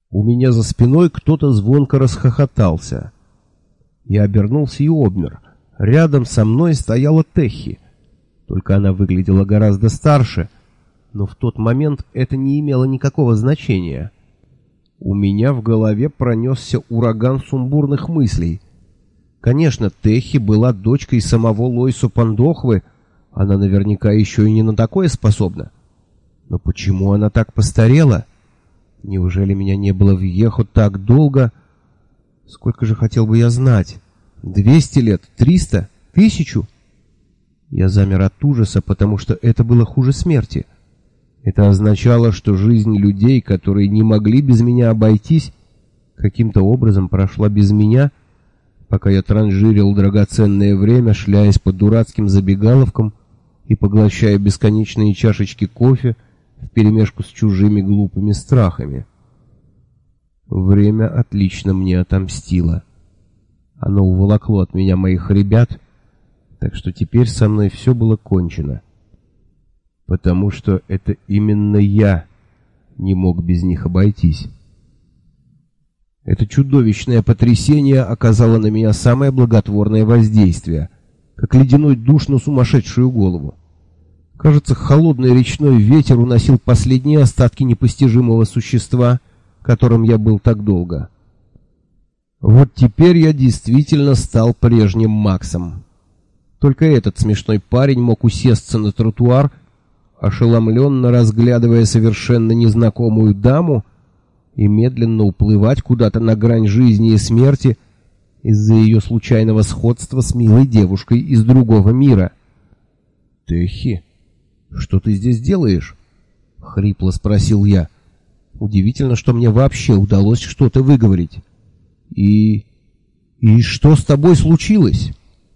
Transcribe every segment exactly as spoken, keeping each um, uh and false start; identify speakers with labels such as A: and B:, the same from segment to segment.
A: У меня за спиной кто-то звонко расхохотался. Я обернулся и обмер. Рядом со мной стояла Техи. Только она выглядела гораздо старше, но в тот момент это не имело никакого значения. У меня в голове пронесся ураган сумбурных мыслей. Конечно, Техи была дочкой самого Лойсо Пандохвы, она наверняка еще и не на такое способна. Но почему она так постарела? Неужели меня не было в Ехо так долго? Сколько же хотел бы я знать? Двести лет? Триста? Тысячу? Я замер от ужаса, потому что это было хуже смерти. Это означало, что жизнь людей, которые не могли без меня обойтись, каким-то образом прошла без меня, пока я транжирил драгоценное время, шляясь по дурацким забегаловкам и поглощая бесконечные чашечки кофе вперемешку с чужими глупыми страхами. Время отлично мне отомстило. Оно уволокло от меня моих ребят, так что теперь со мной все было кончено. Потому что это именно я не мог без них обойтись. Это чудовищное потрясение оказало на меня самое благотворное воздействие, как ледяной душ на сумасшедшую голову. Кажется, холодный речной ветер уносил последние остатки непостижимого существа, которым я был так долго. Вот теперь я действительно стал прежним Максом. Только этот смешной парень мог усесться на тротуар, ошеломленно разглядывая совершенно незнакомую даму, и медленно уплывать куда-то на грань жизни и смерти из-за ее случайного сходства с милой девушкой из другого мира. «Техи, что ты здесь делаешь?» — хрипло спросил я. Удивительно, что мне вообще удалось что-то выговорить. «И... и что с тобой случилось?»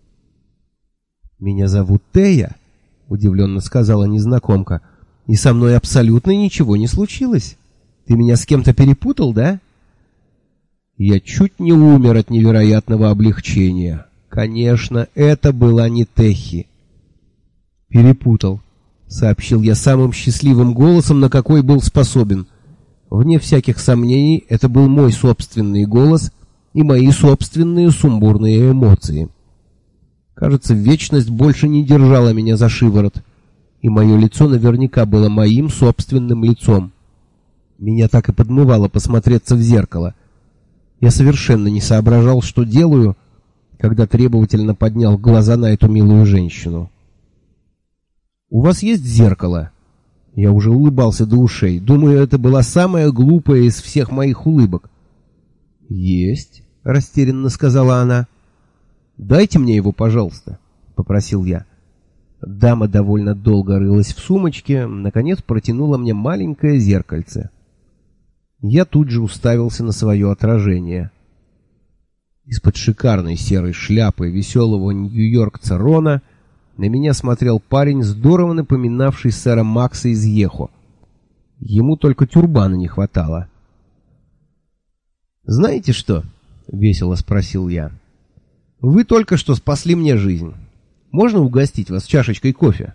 A: «Меня зовут Тея», — удивленно сказала незнакомка, — «и со мной абсолютно ничего не случилось. Ты меня с кем-то перепутал, да?» Я чуть не умер от невероятного облегчения. Конечно, это была не Техи. «Перепутал», — сообщил я самым счастливым голосом, на какой был способен. Вне всяких сомнений, это был мой собственный голос и мои собственные сумбурные эмоции. Кажется, вечность больше не держала меня за шиворот, и мое лицо наверняка было моим собственным лицом. Меня так и подмывало посмотреться в зеркало. Я совершенно не соображал, что делаю, когда требовательно поднял глаза на эту милую женщину. «У вас есть зеркало?» Я уже улыбался до ушей. Думаю, это была самая глупая из всех моих улыбок. «Есть», — растерянно сказала она. «Дайте мне его, пожалуйста», — попросил я. Дама довольно долго рылась в сумочке, наконец протянула мне маленькое зеркальце. Я тут же уставился на свое отражение. Из-под шикарной серой шляпы веселого нью-йоркца Рона на меня смотрел парень, здорово напоминавший сэра Макса из Ехо. Ему только тюрбана не хватало. «Знаете что?» — весело спросил я. «Вы только что спасли мне жизнь. Можно угостить вас чашечкой кофе?»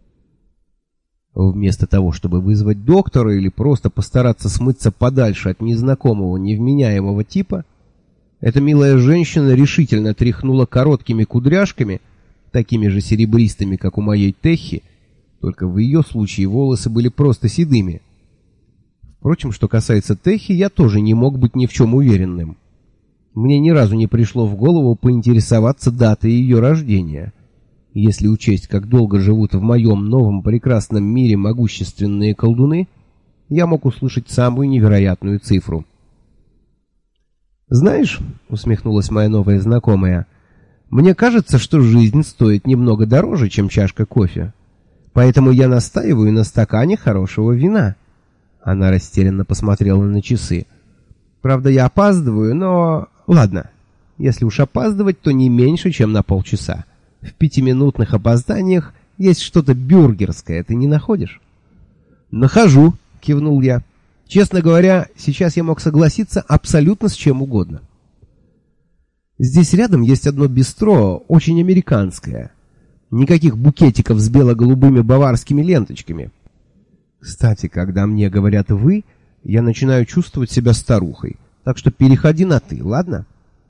A: Вместо того, чтобы вызвать доктора или просто постараться смыться подальше от незнакомого невменяемого типа, эта милая женщина решительно тряхнула короткими кудряшками, такими же серебристыми, как у моей Техи, только в ее случае волосы были просто седыми. Впрочем, что касается Техи, я тоже не мог быть ни в чем уверенным. Мне ни разу не пришло в голову поинтересоваться датой ее рождения. Если учесть, как долго живут в моем новом прекрасном мире могущественные колдуны, я мог услышать самую невероятную цифру. «Знаешь», — усмехнулась моя новая знакомая, — «мне кажется, что жизнь стоит немного дороже, чем чашка кофе. Поэтому я настаиваю на стакане хорошего вина». Она растерянно посмотрела на часы. «Правда, я опаздываю, но... Ладно, если уж опаздывать, то не меньше, чем на полчаса. В пятиминутных опозданиях есть что-то бюргерское, ты не находишь?» «Нахожу», — кивнул я. «Честно говоря, сейчас я мог согласиться абсолютно с чем угодно. Здесь рядом есть одно бистро, очень американское. Никаких букетиков с бело-голубыми баварскими ленточками. Кстати, когда мне говорят «вы», я начинаю чувствовать себя старухой. Так что переходи на «ты», ладно?